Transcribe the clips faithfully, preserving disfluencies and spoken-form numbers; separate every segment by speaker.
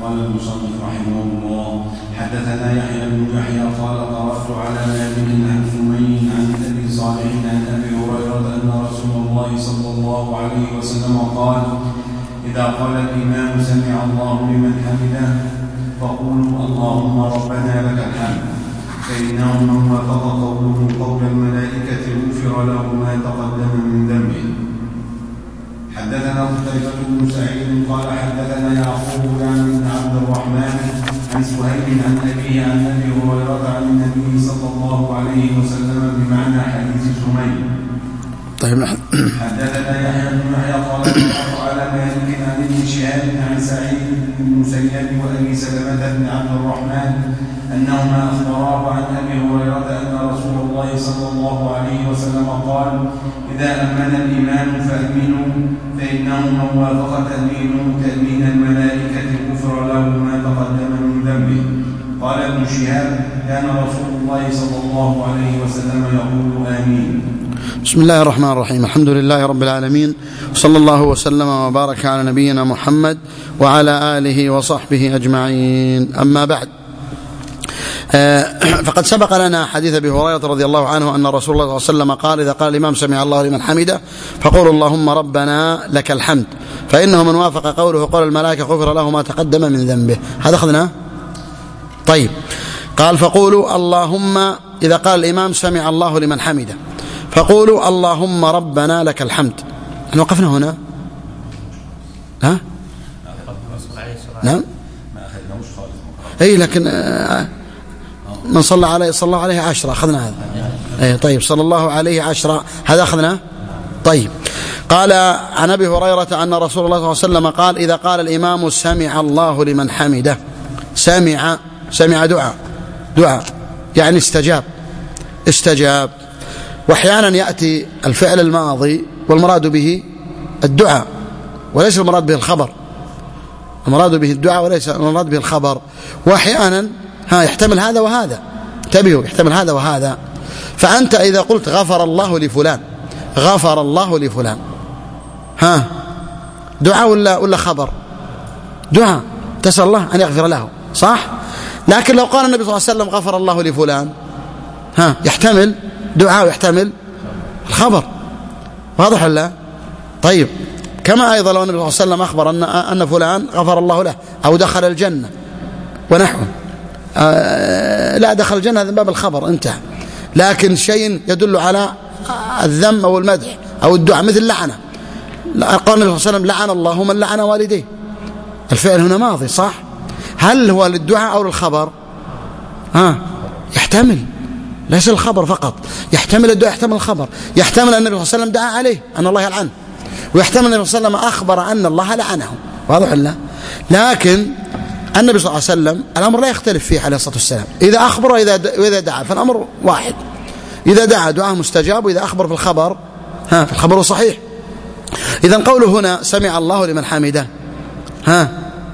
Speaker 1: قال المصنف رحمه الله: حدثنا يحيى بن يحيى قال قرأت على مالك عن ثمين عن أبي صالح عن أبي هريرة أن رسول الله صلى الله عليه وسلم قال: إذا قال الإمام سمع الله لمن حمده فقولوا اللهم ربنا لك الحمد، فإنه من وافق قوله قول الملائكة غفر له ما تقدم من ذنبه. حدثنا قتيبة بن سعيد قال حدثنا يعقوب بن عبد الرحمن عن سهيل عن أبيه عن أبي هريرة عن النبي صلى الله عليه وسلم بمعنى حديث سمين.
Speaker 2: طيب.
Speaker 1: حدثنا يحيى بن يحيى قال قرأت على مالك عن ابن شهاب عن سعيد بن المسيب وأبي سلمة بن عبد الرحمن أنهما أخبراه عن أبي هريرة أن رسول الله صلى الله عليه وسلم قال: إذا أمن الإمام فأمنوا، فإنه من وافق تأمينه تأمين الملائكة غفر له ما تقدم من ذنبه. قال ابن شهاب: كان رسول الله صلى الله عليه وسلم يقول آمين.
Speaker 2: بسم الله الرحمن الرحيم. الحمد لله رب العالمين، صلى الله وسلم وبارك على نبينا محمد وعلى آله وصحبه أجمعين. أما بعد، فقد سبق لنا حديث أبي هريرة رضي الله عنه أن رسول الله صلى الله عليه وسلم قال: إذا قال الإمام سمع الله لمن حمده فقولوا اللهم ربنا لك الحمد، فإنه من وافق قوله قول الملائكة غفر له ما تقدم من ذنبه. هذا أخذنا. طيب، قال فقولوا اللهم، إذا قال الإمام سمع الله لمن حمده فقولوا اللهم ربنا لك الحمد. احنا وقفنا هنا. ها؟ نعم. اي لكن من صلى عليه صلى الله عليه عشرة أخذنا هذا. اي طيب، صلى الله عليه عشرة هذا أخذنا. طيب، قال عن أبي هريرة أن رسول الله صلى الله عليه وسلم قال: إذا قال الإمام سمع الله لمن حمده، سمع سمع دعاء دعاء يعني استجاب استجاب وأحيانا يأتي الفعل الماضي والمراد به الدعاء وليس المراد به الخبر، المراد به الدعاء وليس المراد به الخبر. وأحيانا ها يحتمل هذا وهذا، انتبهوا، يحتمل هذا وهذا. فأنت إذا قلت غفر الله لفلان، غفر الله لفلان، ها دعاء ولا ولا خبر؟ دعاء، تسأل الله أن يغفر له، صح؟ لكن لو قال النبي صلى الله عليه وسلم غفر الله لفلان، ها يحتمل دعاء ويحتمل الخبر، واضح ولا؟ طيب، كما أيضا لو النبي صلى الله عليه وسلم أخبر أن أن فلان غفر الله له أو دخل الجنة ونحوه، آه لا دخل الجنة هذا باب الخبر انتهى. لكن شيء يدل على الذم أو المدح أو الدعاء مثل لعنة، قال النبي صلى الله عليه وسلم لعن الله من لعن والديه، الفعل هنا ماضي، صح؟ هل هو للدعاء أو للخبر؟ ها يحتمل، ليس الخبر فقط، يحتمل الدعاء يحتمل الخبر، يحتمل أن النبي صلى الله عليه وسلم دعا عليه أن الله يلعنه، ويحتمل أن النبي صلى الله عليه وسلم أخبر أن الله لعنه، واضح ولا؟ لكن النبي صلى الله عليه وسلم الأمر لا يختلف فيه عليه الصلاة والسلام، إذا أخبر وإذا دعا فالأمر واحد، إذا دعا دعاه مستجاب، وإذا أخبر في الخبر ها في الخبر صحيح. إذا قوله هنا سمع الله لمن حمده، ها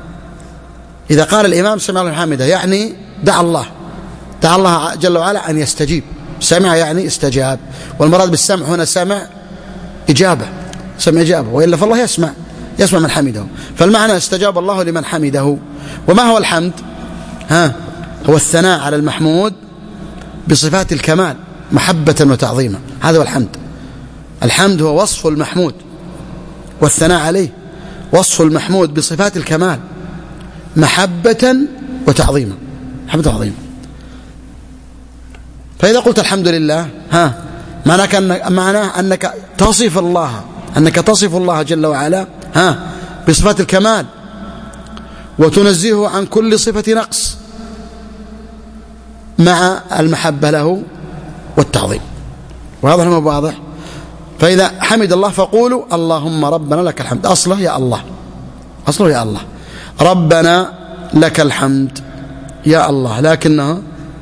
Speaker 2: إذا قال الإمام سمع الله لمن حمده يعني دعا الله دعا الله جل وعلا أن يستجيب. سمع يعني استجاب، والمراد بالسمع هنا سمع إجابة، سمع إجابة، وإلا فالله يسمع يسمع من حمده، فالمعنى استجاب الله لمن حمده. وما هو الحمد؟ ها هو الثناء على المحمود بصفات الكمال محبة وتعظيما، هذا هو الحمد. الحمد هو وصف المحمود، والثناء عليه وصف المحمود بصفات الكمال محبة وتعظيما، محبة وتعظيما. فإذا قلت الحمد لله، ها معناه كأن معناه أنك تصف الله أنك تصف الله جل وعلا ها بصفات الكمال، وتنزهه عن كل صفة نقص مع المحبة له والتعظيم. واضح ما واضح؟ فإذا حمد الله فقولوا اللهم ربنا لك الحمد، أصله يا الله، أصله يا الله، ربنا لك الحمد يا الله، لكنها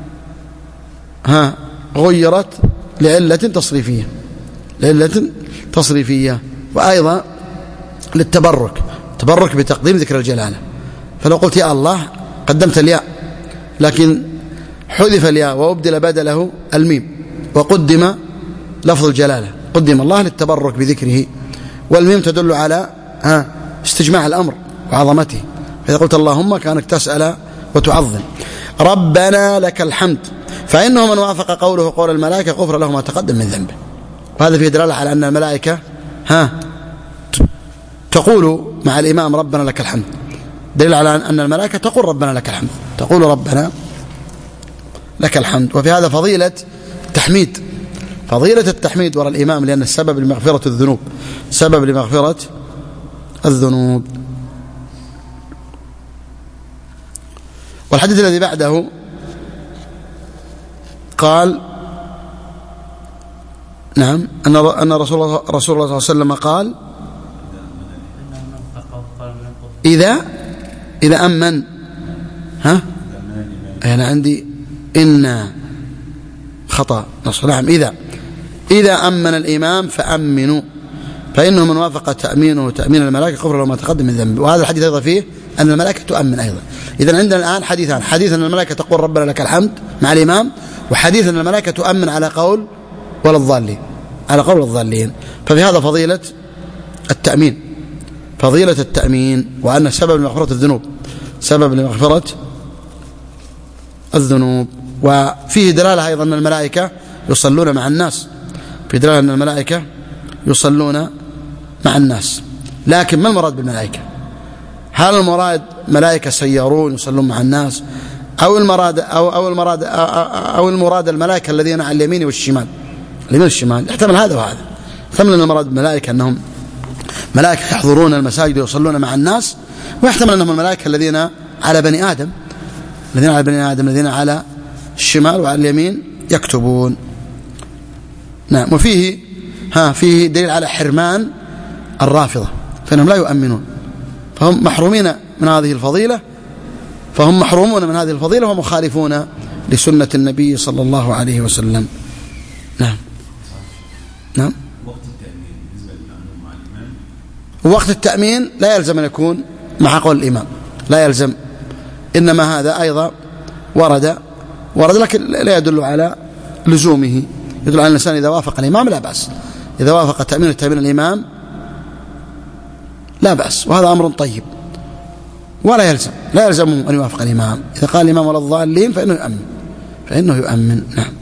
Speaker 2: ها غيرت لعلة تصريفية، لعلة تصريفية، وأيضا للتبرك، تبرك بتقديم ذكر الجلالة. فلو قلت يا الله قدمت الياء، لكن حذف الياء وأبدل بدله الميم، وقدم لفظ الجلالة، قدم الله للتبرك بذكره، والميم تدل على ها استجماع الأمر وعظمته، إذا قلت اللهم كانك تسأل وتعظم. ربنا لك الحمد، فإنه من وافق قوله قول الملائكة غفر له ما تقدم من ذنبه. وهذا فيه دلالة على أن الملائكة ها تقول مع الإمام ربنا لك الحمد، دليل على أن الملائكة تقول ربنا لك الحمد، تقول ربنا لك الحمد. وفي هذا فضيلة التحميد، فضيلة التحميد وراء الإمام، لأن السبب لمغفرة الذنوب، سبب لمغفرة الذنوب. والحديث الذي بعده قال نعم أن أن رسول الله رسول الله صلى الله عليه وسلم قال إذا إذا أمن ها أنا عندي إن خطأ نص نعم إذا إذا أمن الإمام فأمنوا فإنه من وافق تأمينه تأمين الملائكة غفر له ما تقدم من ذنبه. وهذا الحديث أيضا فيه أن الملائكة تؤمن أيضا. إذن عندنا الآن حديثان، حديث أن الملائكة تقول ربنا لك الحمد مع الإمام، وحديث أن الملائكة تؤمن على قول ولا الضالين، على قول الضالين. ففي هذا فضيلة التأمين، فضيلة التأمين، وأن سبب لمغفرة الذنوب، سبب لمغفرة الذنوب. وفيه دلالة أيضا أن الملائكة يصلون مع الناس، في دلالة أن الملائكة يصلون مع الناس. لكن ما المراد بالملائكة؟ هل المراد ملائكة سيارون يصلون مع الناس، أو المراد أو أو المراد أو, أو المراد الملائكة الذين على اليمين والشمال؟ اليمين والشمال يحتمل هذا وهذا. يحتمل أن المراد بالملائكة أنهم ملائكة يحضرون المساجد ويصلون مع الناس، ويحتمل أنهم الملائكة الذين على بني آدم، الذين على بني آدم الذين على الشمال وعلى اليمين يكتبون. نعم. وفيه ها فيه دليل على حرمان الرافضة، فإنهم لا يؤمنون، فهم محرومين من هذه الفضيلة، فهم محرومون من هذه الفضيلة ومخالفون لسنة النبي صلى الله عليه وسلم. نعم نعم.
Speaker 1: وقت التأمين بالنسبة للمأموم مع الإمام،
Speaker 2: وقت التأمين لا يلزم أن يكون مع قول الإمام، لا يلزم، إنما هذا أيضا ورد ورد لكن لا يدل على لزومه، يدل على الإنسان إذا وافق الإمام لا بأس، إذا وافق تأمين تأمين الإمام لا بأس، وهذا أمر طيب. ولا يلزم لا يلزمه أن يوافق الإمام، إذا قال الإمام ولا الضالين فإنه يؤمن، فإنه يؤمن. نعم.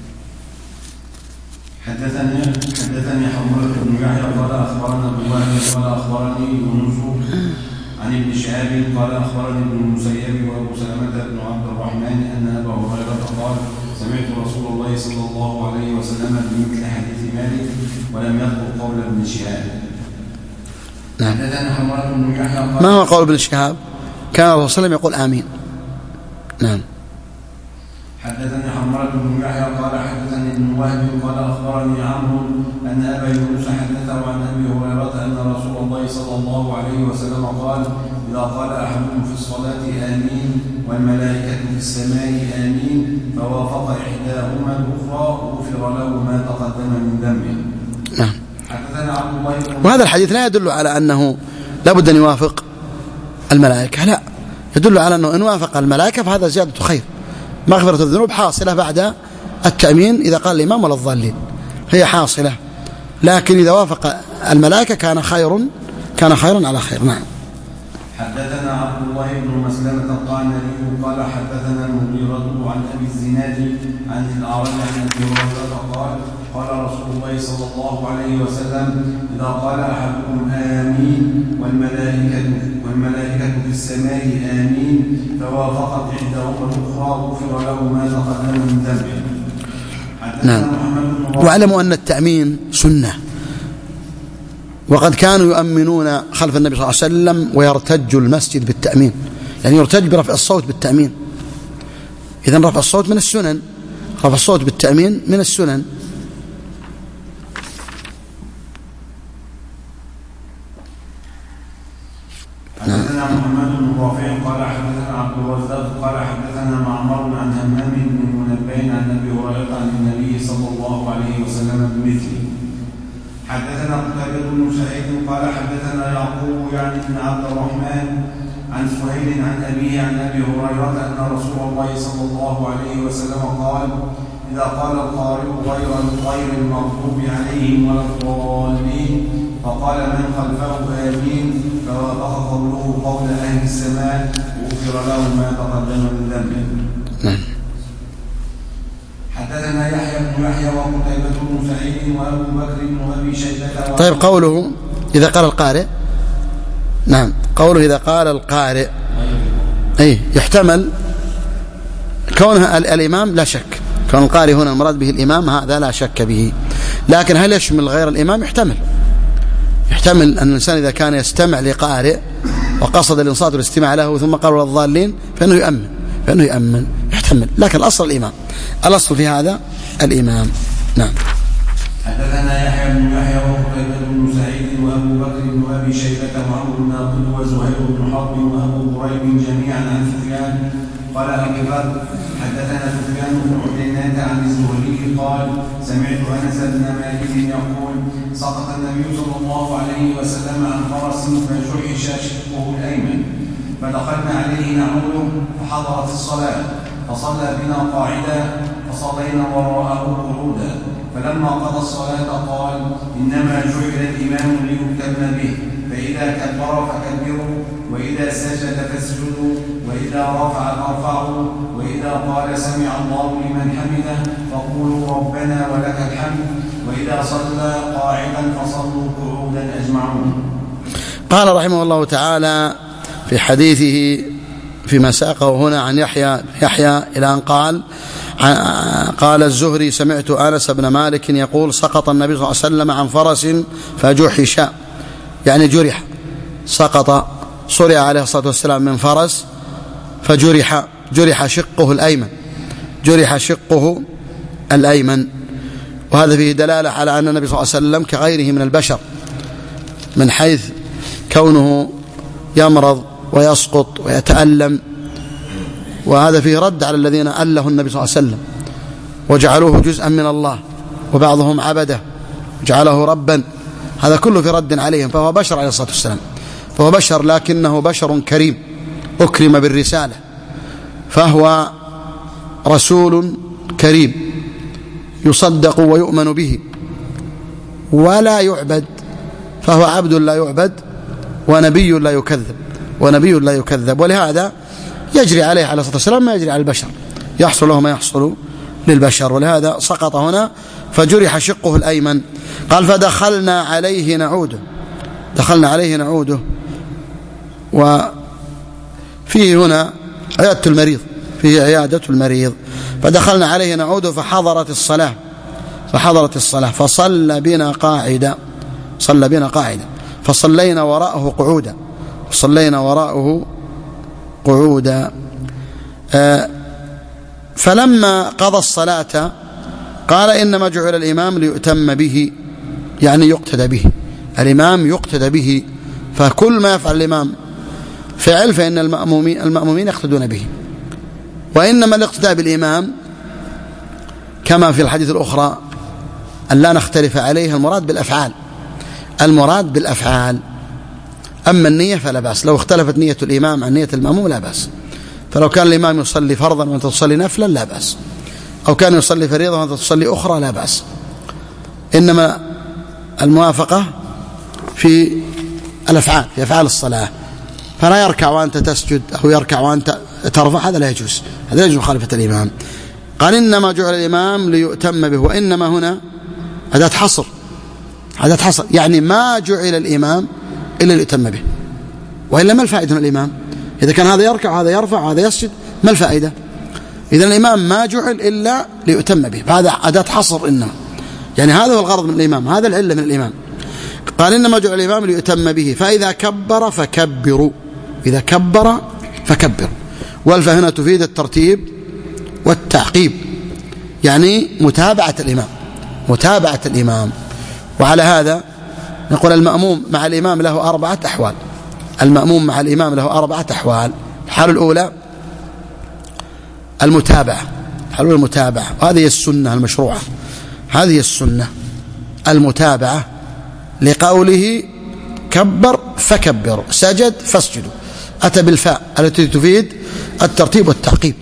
Speaker 1: حدثني حدثني حمرة بن يحيى قال أخبرنا أبو وهب قال أخبرني يونس عن ابن شهاب قال أخبرني ابن المسيب وأبو سلمة بن عبد الرحمن أن أبا هريرة قال سمعت رسول الله صلى الله عليه وسلم بمثل حديث مالك ولم يذكر قول ابن شهاب.
Speaker 2: نعم.
Speaker 1: حدثنا حمرة بن يحيى قال
Speaker 2: ما هو قول ابن شهاب؟ كان الرسول صلى الله عليه وسلم يقول آمين. نعم.
Speaker 1: حدثني حمرة بن يحيى قال حدثني ابن وهب قال أخبرني عمرو أن أبا يونس حدثه عن أبي هريرة أن رسول الله صلى الله عليه وسلم قال إذا قال أحدكم في الصلاة آمين والملائكة في السماء آمين فوافق إحداهما الأخرى غفر له ما تقدم من ذنبه.
Speaker 2: نعم.
Speaker 1: حدثنا عبد الله بن
Speaker 2: وهذا الحديث لا يدل على أنه لا بد أن يوافق الملائكة، لا، يدل على أنه إن وافق الملائكة فهذا زيادة خير، مغفرة الذنوب حاصلة بعد التأمين إذا قال الإمام ولا الضالين، هي حاصلة، لكن إذا وافق الملائكة كان خير كان خيرا على خير. نعم.
Speaker 1: حدثنا عبد الله بن مسلمة قال النبي قال حدثنا المغيرة عن أبي الزناد عن الأعرج عن أبي هريرة قال قال رسول الله صلى الله عليه وسلم إذا قال أحدكم آمين والملائكة والملائكة في السماء آمين فوافقت إحداهما الأخرى غفر له ما تقدم من ذنبه.
Speaker 2: نعم. واعلموا أن التأمين سنة، وقد كانوا يؤمنون خلف النبي صلى الله عليه وسلم ويرتج المسجد بالتأمين، يعني يرتج برفع الصوت بالتأمين. إذن رفع الصوت من السنن، رفع الصوت بالتأمين من السنن.
Speaker 1: حدثنا محمد بن رافع قال حدثنا عبد الرزاق قال حدثنا معمر عن همام بن منبه عن ابي هريره عن النبي صلى الله عليه وسلم بمثله. حدثنا قتيبة بن سعيد قال حدثنا يعقوب يعني بن عبد الرحمن عن سهيل عن ابيه عن ابي هريره ان رسول الله صلى الله عليه وسلم قال اذا قال القارئ غير غير المغضوب عليهم ولا الضالين فقال من خلفه آمين فوافق قوله قول أهل أهل السماء غفر له ما تقدم من ذنبه. حدثنا يحيى بن يحيى وقتيبة بن سعيد وأبو بكر بن أبي شيبة.
Speaker 2: طيب قوله إذا قال القارئ، نعم قوله إذا قال القارئ أي يحتمل كونها الإمام لا شك، كون القارئ هنا المراد به الإمام هذا لا شك به، لكن هل يشمل غير الإمام؟ يحتمل يحتمل أن الإنسان إذا كان يستمع لقارئ وقصد الإنصات والاستماع له ثم قال ولا الضالين فإنه يؤمن فإنه يؤمن يحتمل، لكن الأصل الإمام، الأصل في هذا الإمام. نعم.
Speaker 1: حدثنا يحيى بن يحيى وقتيبة بن سعيد وأبو بكر بن أبي شيبة وعمرو بن ناقد وزهير بن حرب وأبو قريب جميعا عن سفيان قال أبو بكر حدثنا سفيان بن عيينة عن الزهري قال سمعت أنس بن مالك يقول سقط النبي صلى الله عليه وسلم عن فرس فجحش شقه الأيمن فدخلنا عليه نعوده فحضرت الصلاة فصلى بنا قاعدا فصلينا وراءه قعودا فلما قضى الصلاة قال إنما جعل الإمام ليؤتم به فإذا كبر فكبروا وإذا سجد فاسجدوا وإذا رفع فارفعوا وإذا قال سمع الله لمن حمده فقولوا ربنا ولك الحمد وإذا صلى قاعدا فصلوا قعودا أجمعون.
Speaker 2: قال رحمه الله تعالى في حديثه فيما ساقه هنا عن يحيى يحيى إلى أن قال قال الزهري سمعت أنس بن مالك يقول سقط النبي صلى الله عليه وسلم عن فرس فجحش، يعني جرح، سقط صرع عليه الصلاة والسلام من فرس فجرح، جرح شقه الأيمن، جرح شقه الأيمن. وهذا فيه دلالة على أن النبي صلى الله عليه وسلم كغيره من البشر من حيث كونه يمرض ويسقط ويتألم، وهذا فيه رد على الذين أله النبي صلى الله عليه وسلم وجعلوه جزءا من الله وبعضهم عبده جعله ربا، هذا كله في رد عليهم. فهو بشر عليه الصلاة والسلام، فهو بشر لكنه بشر كريم أكرم بالرسالة، فهو رسول كريم يصدق ويؤمن به ولا يعبد، فهو عبد لا يعبد ونبي لا يكذب ونبي لا يكذب، ولهذا يجري عليه عليه الصلاة والسلام ما يجري على البشر، يحصل له ما يحصل للبشر، ولهذا سقط هنا فجرح شقه الأيمن. قال فدخلنا عليه نعوده، دخلنا عليه نعوده، وفيه هنا عيادة المريض، فيه عيادة المريض. فدخلنا عليه نعوده فحضرت الصلاة فحضرت الصلاة فصلى بنا قاعدا، صلى بنا قاعدا فصلينا وراءه قعودا، صلينا وراءه قعودا. آه فلما قضى الصلاة قال إنما جعل الإمام ليؤتم به، يعني يقتدى به، الإمام يقتدى به، فكل ما يفعل الإمام فعل فإن المأمومين, المأمومين يقتدون به، وإنما الاقتداء بالإمام كما في الحديث الأخرى أن لا نختلف عليه المراد بالأفعال، المراد بالأفعال، أما النية فلا بأس، لو اختلفت نية الإمام عن نية المأموم لا بأس، فلو كان الإمام يصلي فرضا وأنت تصلي نفلا لا بأس، أو كان يصلي فريضة وأنت تصلي أخرى لا بأس، إنما الموافقة في الأفعال، في أفعال الصلاة، فلا يركع وأنت تسجد أو يركع وأنت ترفع، هذا لا يجوز، هذا لا يجوز مخالفة الإمام. قال إنما جعل الإمام ليؤتم به، وإنما هنا أداة حصر، أداة حصر، يعني ما جعل الإمام إلا ليؤتم به، وإلا ما الفائدة من الإمام؟ إذا كان هذا يركع وهذا يرفع وهذا يسجد ما الفائدة؟ إذن الإمام ما جعل إلا ليؤتم به، فهذا أداة حصر إنما، يعني هذا هو الغرض من الإمام، هذا العلة من الإمام. قال إنما جعل الإمام ليؤتم به، فإذا كبر فكبروا، إذا كبر فكبروا، والفاء هنا تفيد الترتيب والتعقيب، يعني متابعة الإمام، متابعة الإمام. وعلى هذا نقول المأموم مع الإمام له أربعة أحوال، المأموم مع الإمام له أربعة أحوال. الحالة الأولى المتابعة، الحالة الأولى المتابعة، وهذه السنة المشروعة، هذه السنة المتابعة لقوله كبر فكبروا، سجد فاسجدوا، أتى بالفاء التي تفيد الترتيب والتعقيب.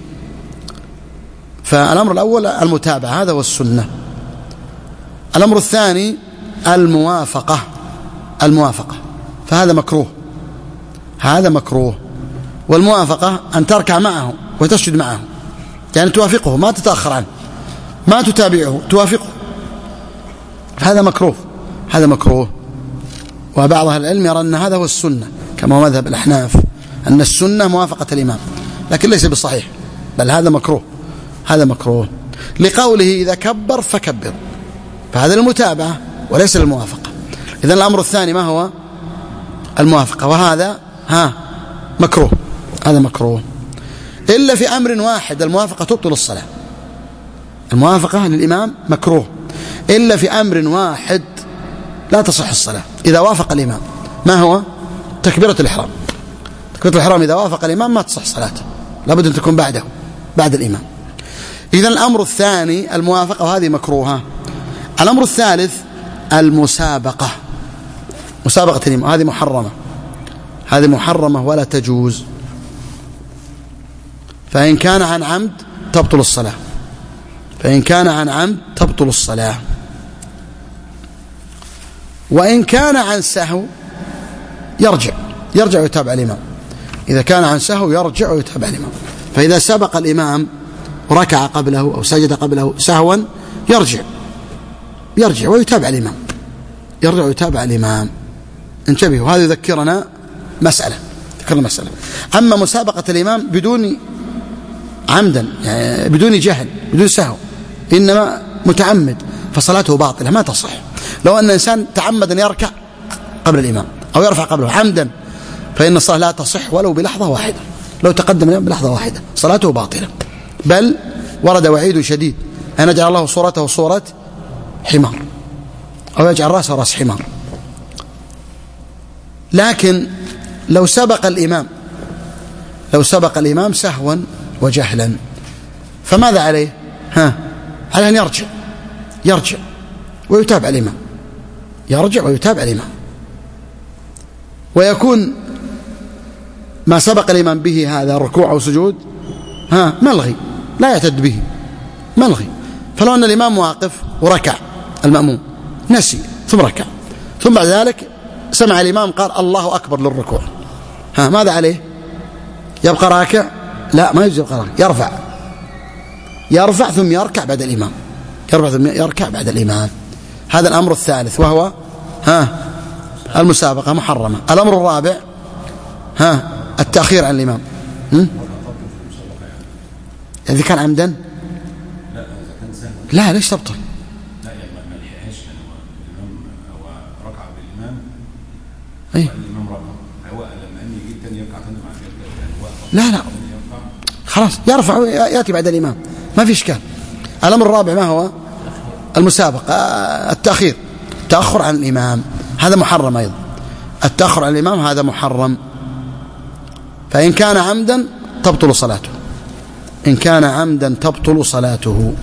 Speaker 2: فالأمر الأول المتابعة، هذا هو السنة. الأمر الثاني الموافقة، الموافقة، فهذا مكروه، هذا مكروه، والموافقة أن تركع معه وتسجد معه، يعني توافقه ما تتأخر عنه، ما تتابعه، توافقه. هذا مكروه، هذا مكروه. وبعض أهل العلم يرى أن هذا هو السنة كما هو مذهب الأحناف، أن السنة موافقة الإمام، لكن ليس بالصحيح، بل هذا مكروه، هذا مكروه لقوله إذا كبر فكبر، فهذا المتابعة وليس الموافقة. إذن الأمر الثاني ما هو؟ الموافقة، وهذا ها مكروه، هذا مكروه. إلا في أمر واحد الموافقة تبطل الصلاة، الموافقة للإمام مكروه إلا في أمر واحد لا تصح الصلاة إذا وافق الإمام. ما هو؟ تكبيرة الإحرام. تكبيرة الإحرام إذا وافق الإمام ما تصح صلاته، لابد أن تكون بعده، بعد الإمام. إذن الأمر الثاني الموافقة، وهذه مكروهة. الأمر الثالث المسابقة، مسابقة الإمام، هذه محرمة، هذه محرمة ولا تجوز. فإن كان عن عمد تبطل الصلاة، فإن كان عن عمد تبطل الصلاة. وإن كان عن سهو يرجع، يرجع ويتابع الإمام. إذا كان عن سهو يرجع ويتابع الإمام. فإذا سبق الإمام وركع قبله أو سجد قبله سهوا يرجع، يرجع ويتابع الإمام، يرجع ويتابع الإمام. انتبهوا، هذا يذكرنا مسألة، ذكرنا مسألة. أما مسابقة الإمام بدون عمدا، يعني بدون جهل، بدون سهو، إنما متعمد، فصلاته باطلة ما تصح. لو أن إنسان تعمد أن يركع قبل الإمام أو يرفع قبله عمدا، فإن الصلاة لا تصح ولو بلحظة واحدة. لو تقدم الإمام بلحظة واحدة صلاته باطلة. بل ورد وعيد شديد أن يجعل الله صورته صورة حمار، أو يجعل رأسه رأس حمار. لكن لو سبق الإمام، لو سبق الإمام سهوا وجهلا، فماذا عليه؟ ها، عليه أن يرجع، يرجع ويتابع الإمام، يرجع ويتابع الإمام، ويكون ما سبق الإمام به هذا الركوع أو سجود ها ملغي، لا يعتد به، ملغي. فلو أن الإمام واقف وركع المأموم نسي ثم ركع، ثم بعد ذلك سمع الإمام قال الله أكبر للركوع، ها ماذا عليه؟ يبقى راكع؟ لا، ما يجوز يبقى راكع، يرفع، يرفع ثم يركع بعد الإمام، يرفع ثم يركع بعد الإمام. هذا الأمر الثالث، وهو ها المسابقة محرمة. الأمر الرابع ها التأخير عن الإمام. إذا كان عمدا لا، ليش تبطل؟
Speaker 1: لا، يعني ما لحقهاش، الإمام هو ركع بالإمام،
Speaker 2: أي
Speaker 1: الإمام ركع، هو لما أن يجي الثاني يركع ثاني مع
Speaker 2: لا لا خلاص يرفع ويأتي بعد الإمام، ما في إشكال. الأمر الرابع ما هو؟ المسابقة، التأخير، التأخر عن الإمام، هذا محرم أيضا. التأخر عن الإمام هذا محرم. فإن كان عمدا تبطل صلاته، إن كان عمدا تبطل صلاته.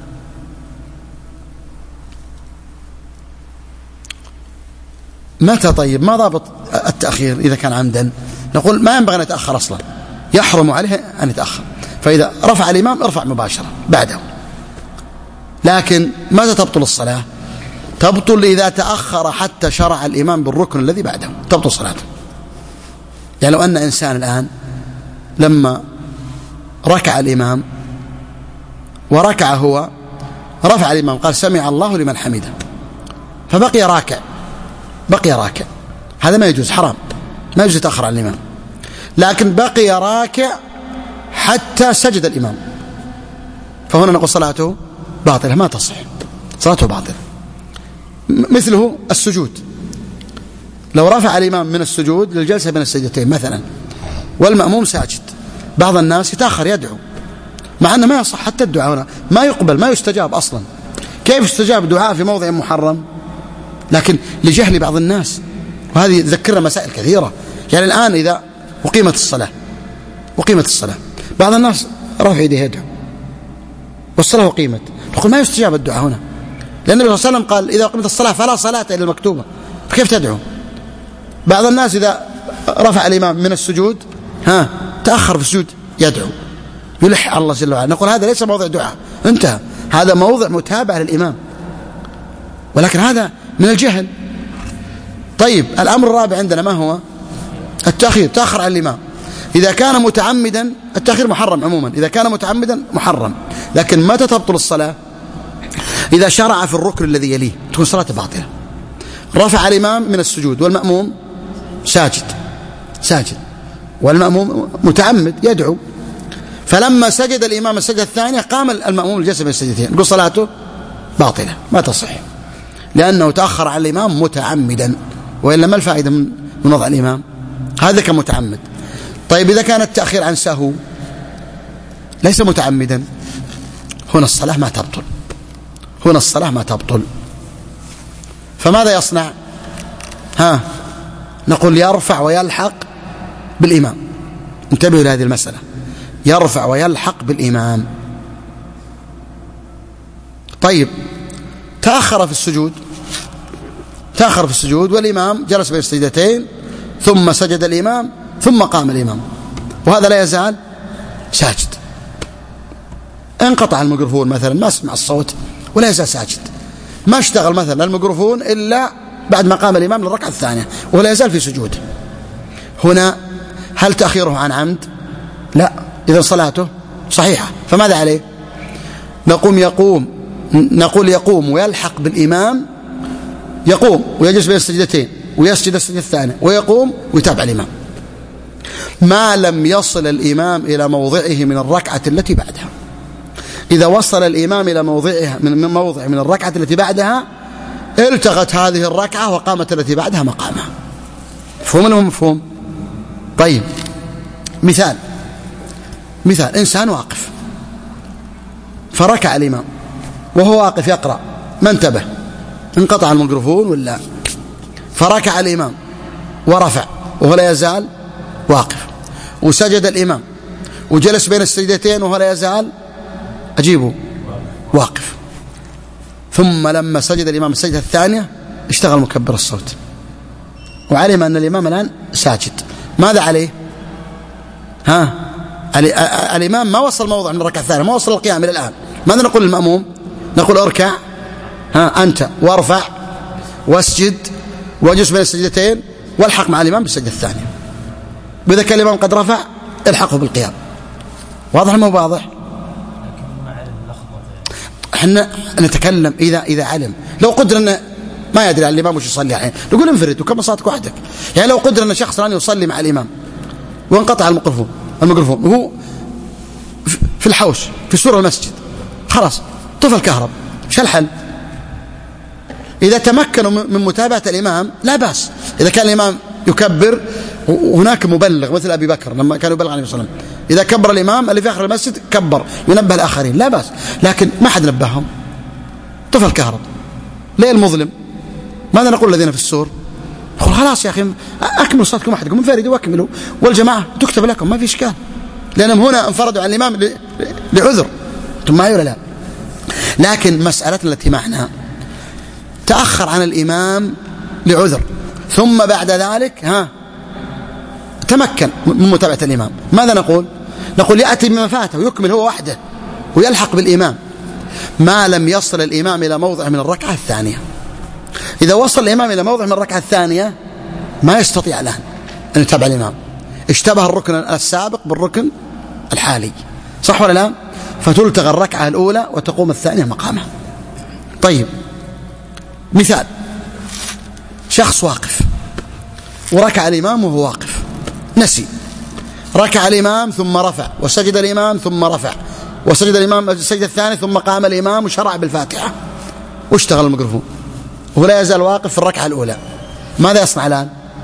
Speaker 2: متى طيب؟ ما ضابط التأخير إذا كان عمدا؟ نقول ما ينبغي أن يتأخر أصلا، يحرم عليه أن يتأخر. فإذا رفع الإمام ارفع مباشرة بعده. لكن ماذا تبطل الصلاة؟ تبطل إذا تأخر حتى شرع الإمام بالركن الذي بعده، تبطل صلاته. يعني لو أن إنسان الآن لما ركع الإمام وركع هو، رفع الإمام قال سمع الله لمن حمده، فبقي راكع، بقي راكع، هذا ما يجوز، حرام، ما يجوز يتأخر عن الإمام. لكن بقي راكع حتى سجد الإمام، فهنا نقول صلاته باطلة، ما تصح، صلاته باطلة. مثله السجود، لو رفع الإمام من السجود للجلسة بين السجدتين مثلا والمأموم ساجد، بعض الناس يتأخر يدعو، مع أنه ما يصح، حتى الدعاء هنا ما يقبل، ما يستجاب أصلا. كيف يستجاب دعاء في موضع محرم؟ لكن لجهل بعض الناس، وهذه تذكرنا مسائل كثيرة. يعني الآن إذا أقيمت الصلاة، أقيمت الصلاة، بعض الناس رفع يديه يدعو والصلاة أقيمت، نقول ما يستجاب الدعاء هنا، لأن النبي صلى الله عليه وسلم قال إذا أقيمت الصلاة فلا صلاة إلا المكتوبة، فكيف تدعو؟ بعض الناس إذا رفع الإمام من السجود ها تأخر في السجود يدعو، يلح على الله جل وعلا، نقول هذا ليس موضع دعاء، انتهى، هذا موضع متابعة للإمام، ولكن هذا من الجهل. طيب الأمر الرابع عندنا ما هو؟ التأخير، تأخر عن الإمام. إذا كان متعمدا التأخير محرم عموما، إذا كان متعمدا محرم، لكن متى تبطل الصلاة؟ إذا شرع في الركن الذي يليه تكون صلاته باطلة. رفع الإمام من السجود والمأموم ساجد ساجد والمأموم متعمد يدعو، فلما سجد الإمام السجدة الثانية قام المأموم الجلسة بين السجدتين، نقول صلاته باطلة ما تصح، لأنه تأخر عن الإمام متعمدا، وإلا ما الفائدة من وضع الإمام؟ هذا كمتعمد. طيب إذا كان التأخير عن سهو ليس متعمدا، هنا الصلاة ما تبطل، هنا الصلاة ما تبطل. فماذا يصنع؟ ها نقول يرفع ويلحق بالإمام. انتبهوا لهذه المسألة، يرفع ويلحق بالإمام. طيب تأخر في السجود، تأخر في السجود والإمام جلس بين السجدتين، ثم سجد الإمام ثم قام الإمام، وهذا لا يزال ساجد. انقطع الميكروفون مثلا، ما سمع الصوت ولا يزال ساجد، ما اشتغل مثلا الميكروفون إلا بعد ما قام الإمام للركعة الثانية ولا يزال في سجود. هنا هل تأخيره عن عمد؟ لا، إذا صلاته صحيحة. فماذا عليه؟ نقوم يقوم نقول يقوم ويلحق بالإمام، يقوم ويجلس بين السجدتين ويسجد السجدة الثانية ويقوم ويتابع الإمام، ما لم يصل الإمام إلى موضعه من الركعة التي بعدها. إذا وصل الإمام إلى موضعها من موضع من الركعة التي بعدها التغت هذه الركعة وقامت التي بعدها مقامها. مفهوم ولا مفهوم؟ طيب مثال مثال إنسان واقف فركع الإمام وهو واقف يقرأ، ما انتبه، انقطع الميكروفون ولا، فركع الإمام ورفع وهو لا يزال واقف، وسجد الإمام وجلس بين السجدتين وهو لا يزال أجيبه واقف، ثم لما سجد الإمام السجدة الثانية اشتغل مكبر الصوت وعلم أن الإمام الآن ساجد، ماذا عليه؟ ها الإمام ما وصل موضع من الركعة الثانية، ما وصل القيام إلى الآن، ماذا نقول للمأموم؟ نقول اركع ها أنت وارفع واسجد واجلس بين السجدتين والحق مع الإمام بالسجدة الثانية، وإذا كان الإمام قد رفع الحقه بالقيام. واضح ما هو واضح؟ احنا نتكلم إذا إذا علم، لو قدر أنه ما يدري على الإمام وش يصلي الحين نقول انفرد وكم صلاتك وحدك. يعني لو قدر أن شخص الآن يصلي مع الإمام وانقطع الميكروفون الميكروفون وهو في الحوش في سور المسجد، خلاص طفى الكهرب، شو الحل؟ إذا تمكنوا من متابعة الإمام لا بأس، إذا كان الإمام يكبر وهناك مبلغ مثل أبي بكر لما كان يبلغ عليه الصلاة والسلام، إذا كبر الإمام اللي في آخر المسجد كبر ينبه الآخرين لا بأس، لكن ما حد نبههم، طفى الكهرب، ليه المظلم؟ ماذا نقول الذين في السور؟ نقول خلاص يا أخي أكملوا صلاتكم وحدكم، انفردوا واكملوا والجماعة تكتب لكم، ما في إشكال، لأنهم هنا انفردوا عن الإمام لعذر، أنتم معي ولا لا؟ لكن مسألتنا التي معنا تأخر عن الإمام لعذر، ثم بعد ذلك ها تمكن من متابعة الإمام، ماذا نقول؟ نقول يأتي بما فاته ويكمل هو وحده ويلحق بالإمام ما لم يصل الإمام إلى موضع من الركعة الثانية. إذا وصل الإمام إلى موضع من الركعة الثانية ما يستطيع الآن أن يتابع الإمام، اشتبه الركن السابق بالركن الحالي، صح ولا لا؟ فتلتغى الركعة الأولى وتقوم الثانية مقامها. طيب مثال، شخص واقف وركع الإمام وهو واقف، نسي، ركع الإمام ثم رفع وسجد الإمام ثم رفع وسجد الإمام السجدة الثانية ثم قام الإمام وشرع بالفاتحة واشتغل الميكروفون وهو لا يزال واقف في الركعة الأولى، ماذا يصنع الآن؟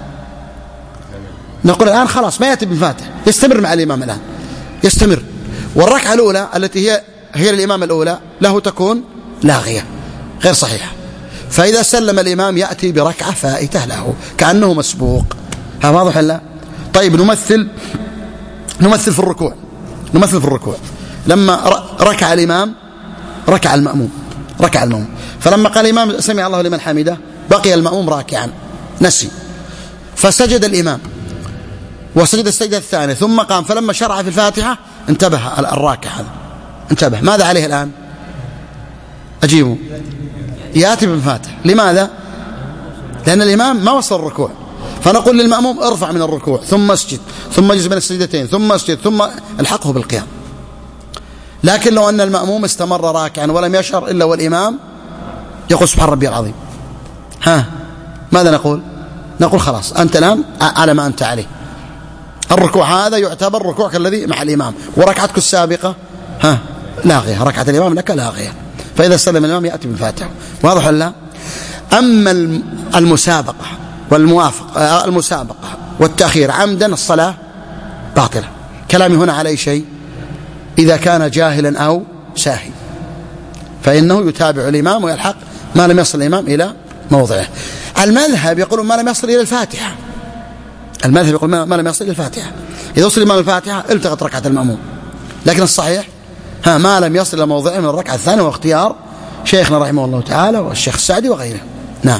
Speaker 2: نقول الآن خلاص ما يأتي بالفاتحة، يستمر مع الإمام الآن، يستمر، والركعة الأولى التي هي هي الإمام الأولى له تكون لاغية غير صحيحة، فإذا سلم الإمام يأتي بركعة فائتة له كأنه مسبوق. ها واضح ولا؟ طيب نمثل نمثل في الركوع نمثل في الركوع لما ركع الإمام ركع المأموم ركع المأموم فلما قال الإمام سمع الله لمن حمده بقي المأموم راكعا، نسي، فسجد الإمام وسجد السجدة الثانية ثم قام، فلما شرع في الفاتحة انتبه الراكع هذا انتبه، ماذا عليه الآن؟ أجيبه يأتي بالفاتحة، لماذا؟ لأن الإمام ما وصل الركوع، فنقول للمأموم ارفع من الركوع ثم اسجد ثم اجلس بين السجدتين ثم اسجد ثم الحقه بالقيام. لكن لو أن المأموم استمر راكعا ولم يشعر إلا والإمام يقول سبحان ربي العظيم، ها ماذا نقول؟ نقول خلاص أنت الآن على ما أنت عليه، الركوع هذا يعتبر ركوعك الذي مع الإمام، وركعتك السابقة ها لاغية، ركعة الإمام لك لاغية. فإذا سلم الإمام يأتي بالفاتحة. واضح ولا لا؟ أما المسابقة والموافقة المسابقة والتأخير عمدا الصلاة باطلة. كلامي هنا على أي شيء؟ إذا كان جاهلا أو ساهي فإنه يتابع الإمام ويلحق ما لم يصل الإمام إلى موضعه. المذهب يقول ما لم يصل إلى الفاتحة، المذهب يقول ما لم يصل إلى الفاتحة، إذا وصل الإمام الفاتحة التغت ركعة المأموم. لكن الصحيح ها ما لم يصل إلى موضعه من الركعة الثانية، واختيار شيخنا رحمه الله تعالى والشيخ السعدي وغيره. نعم.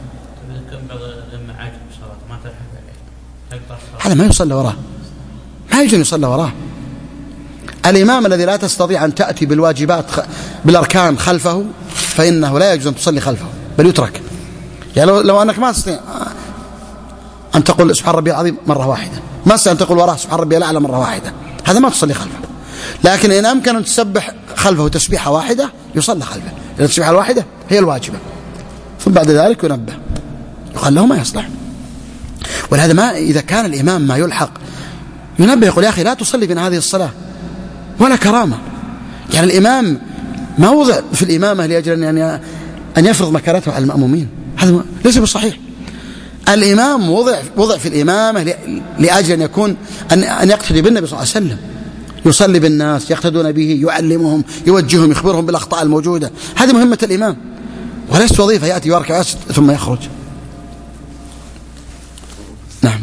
Speaker 2: هذا ما يصلى وراه، ما يجب أن يصلى وراه. الإمام الذي لا تستطيع أن تأتي بالواجبات بالأركان خلفه فإنه لا يجوز أن تصلي خلفه، بل يترك. يعني لو, لو أنك ما تستطيع أن تقول سبحان ربي العظيم مرة واحدة، ما تستطيع أن تقول وراه سبحان ربي الأعلى مرة واحدة، هذا ما تصلي خلفه. لكن إن أمكن أن تسبح خلفه تسبيحة واحدة يصلى خلفه، لأن التسبيحة الواحدة هي الواجبة، ثم بعد ذلك ينبه يقال له ما يصلح. ولهذا ما إذا كان الإمام ما يلحق ينبه يقول يا أخي لا تصلي بين هذه الصلاة ولا كرامة. يعني الإمام ما وضع في الإمامة لأجل أن أن يفرض مكانته على المأمومين، هذا ليس بالصحيح. الإمام وضع وضع في الإمامة لأجل أن يكون أن أن يقتدي بالنبي صلى الله عليه وسلم، يصلي بالناس يقتدون به، يعلمهم يوجههم يخبرهم بالأخطاء الموجودة. هذه مهمة الإمام وليست وظيفة يأتي يركع ثم يخرج. نعم.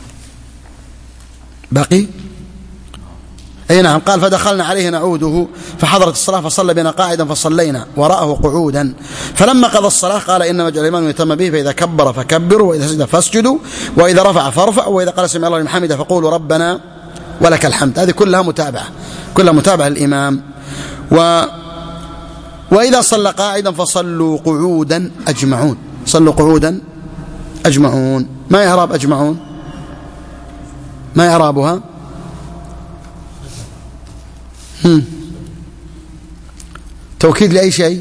Speaker 2: باقي أي نعم. قال فدخلنا عليه نعوده فحضرت الصلاة فصلى بنا قاعدا فصلينا وراءه قعودا، فلما قضى الصلاة قال إنما جعل الإمام يتم به، فإذا كبر فكبروا، وإذا سجد فاسجدوا، وإذا رفع فارفعوا، وإذا قال سمع الله لمن حمده فقولوا ربنا ولك الحمد. هذه كلها متابعة، كلها متابعة للإمام. و وإذا صلى قاعدا فصلوا قعودا أجمعون، صلوا قعودا أجمعون. ما إعراب أجمعون؟ ما إعرابها؟ هم. توكيد لأي شيء؟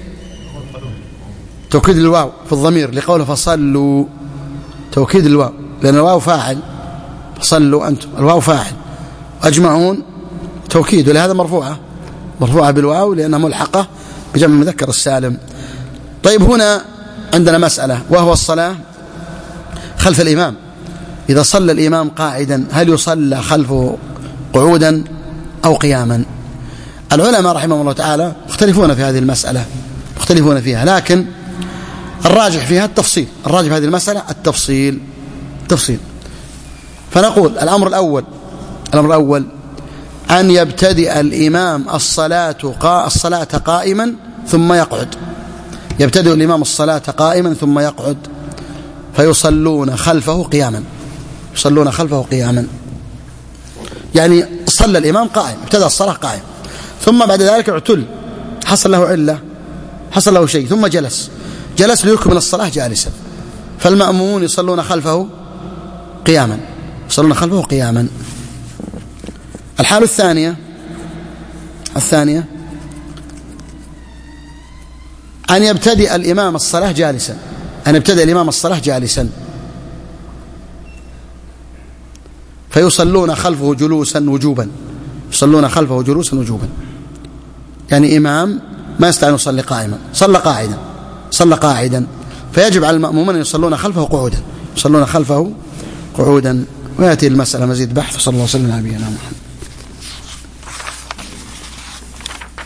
Speaker 2: توكيد الواو في الضمير لقوله فصلوا، توكيد الواو لأن الواو فاعل، فصلوا أنتم الواو فاعل، أجمعون توكيد، ولهذا مرفوعة مرفوعة بالواو لأنها ملحقة بجمع المذكر السالم. طيب هنا عندنا مسألة وهو الصلاة خلف الإمام. إذا صلى الإمام قاعدا هل يصلى خلفه قعودا أو قياما؟ العلماء رحمهم الله تعالى مختلفون في هذه المسألة، مختلفون فيها، لكن الراجح فيها التفصيل، الراجح في هذه المسألة التفصيل تفصيل. فنقول الأمر الأول الأمر الأول أن يبتدئ الإمام الصلاة قا الصلاة قائما ثم يقعد، يبتدئ الإمام الصلاة قائما ثم يقعد، فيصلون خلفه قياما، يصلون خلفه قياما. يعني صلى الإمام قائم، ابتدأ الصلاة قائم، ثم بعد ذلك اعتل، حصل له علة، حصل له شيء، ثم جلس جلس ليكمل الصلاة جالسا، فالمأمومون يصلون خلفه قياما، يصلون خلفه قياما. الحالة الثانية الثانية أن يبتدئ الإمام الصلاة جالسا، أن يبتدئ الإمام الصلاة جالسا، فيصلون خلفه جلوسا وجوبا، يصلون خلفه جلوسا وجوبا. يعني إمام ما يستطيع أن يصلي قائما، صلى قاعدا صلى قاعدا فيجب على المأمومين أن يصلون خلفه قعودا، يصلون خلفه قعودا. ويأتي المسألة مزيد بحث. صلى الله عليه وسلم على نبينا محمد.